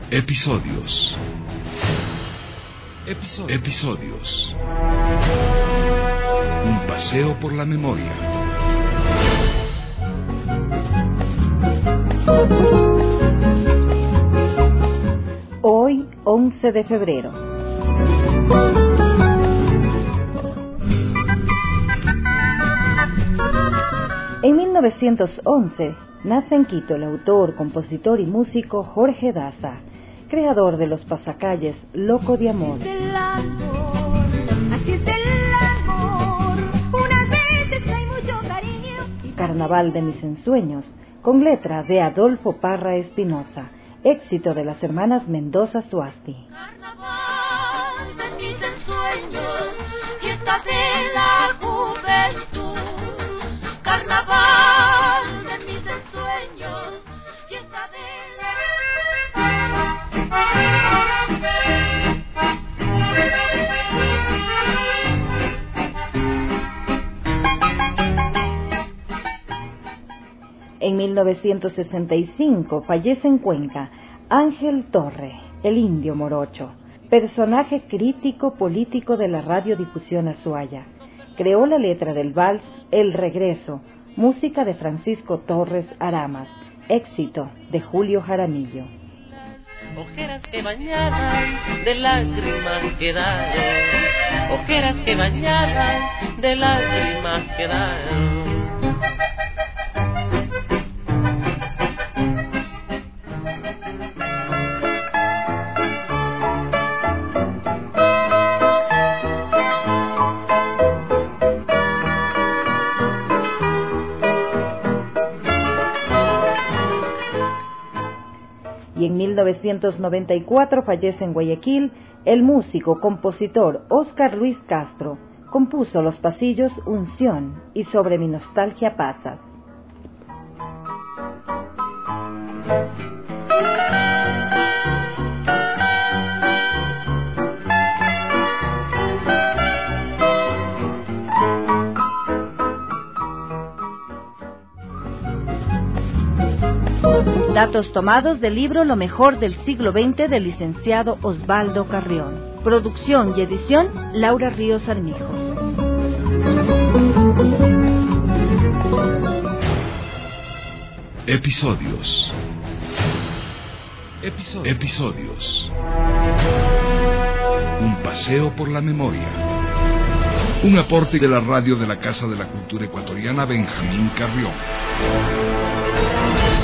Episodios. Un paseo por la memoria. Hoy, 11 de febrero. En 1911 nace en Quito el autor, compositor y músico Jorge Daza, creador de los pasacalles Loco de Amor. Así es el amor, unas veces hay mucho cariño. Carnaval de mis ensueños, con letras de Adolfo Parra Espinosa, éxito de las hermanas Mendoza Suasti. Carnaval de mis ensueños, fiesta de la juventud. Carnaval de mis ensueños, fiesta de En 1965 fallece en Cuenca Ángel Torre, el indio morocho, personaje crítico político de la radiodifusión azuaya. Creó la letra del vals El Regreso, música de Francisco Torres Aramas, éxito de Julio Jaramillo. Ojeras que bañadas de lágrimas quedaron, ojeras que bañadas de lágrimas quedaron. Y en 1994 fallece en Guayaquil el músico, compositor Óscar Luis Castro. Compuso los pasillos Unción y Sobre mi nostalgia pasas. Datos tomados del libro Lo mejor del siglo XX del licenciado Osvaldo Carrión. Producción y edición Laura Ríos Armijos. Episodios. Un paseo por la memoria. Un aporte de la radio de la Casa de la Cultura Ecuatoriana Benjamín Carrión.